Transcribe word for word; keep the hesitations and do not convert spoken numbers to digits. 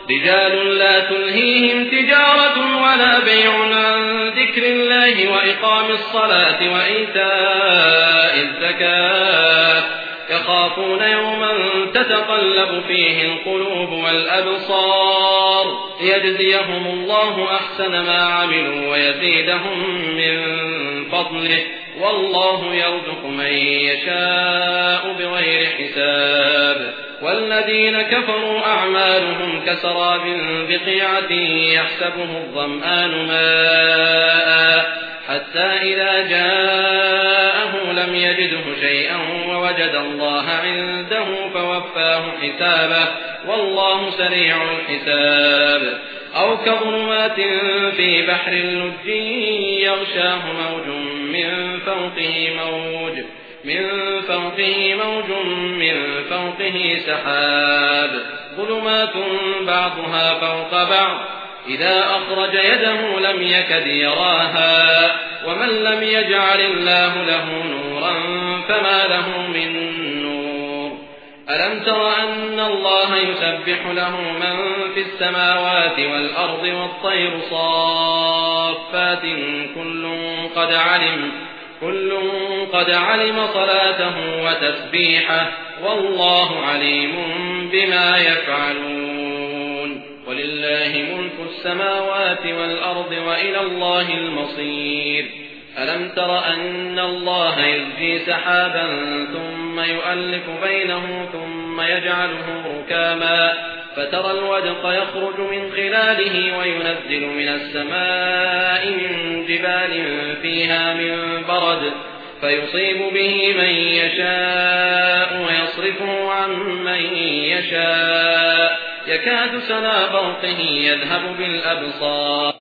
رجال لا تلهيهم تجارة ولا بيع عن ذكر الله وإقام الصلاة وإيتاء الزكاة يخافون يوما تتقلب فيه القلوب والأبصار ليجزيهم الله أحسن ما عملوا ويزيدهم من فضله والله يرزق من يشاء بغير حساب. والذين كفروا أعمالهم كسراب بقيعة يحسبه الظمآن ماء حتى إذا جاءه لم يجده شيئا ووجد الله عنده فوفاه حسابه والله سريع الحساب. أو كظلمات في بحر لج يغشاه موج من فوقه موج من فوقه موج من فوقه سحاب ظلمات بعضها فوق بعض إذا أخرج يده لم يكد يراها ومن لم يجعل الله له نورا فما له من نور. ألم تر أن الله يسبح له من في السماوات والأرض والطير صافات كل قد علم كل قد علم صلاته وتسبيحه والله عليم بما يفعلون. ولله ملك السماوات والأرض وإلى الله المصير. ألم تر أن الله يزجي سحابا ثم يؤلف بينه ثم يجعله ركاما فترى الودق يخرج من خلاله وينزل من السماء من جبال فيها من برد فيصيب به من يشاء ويصرفه عن من يشاء يكاد سنا برقه يذهب بالأبصار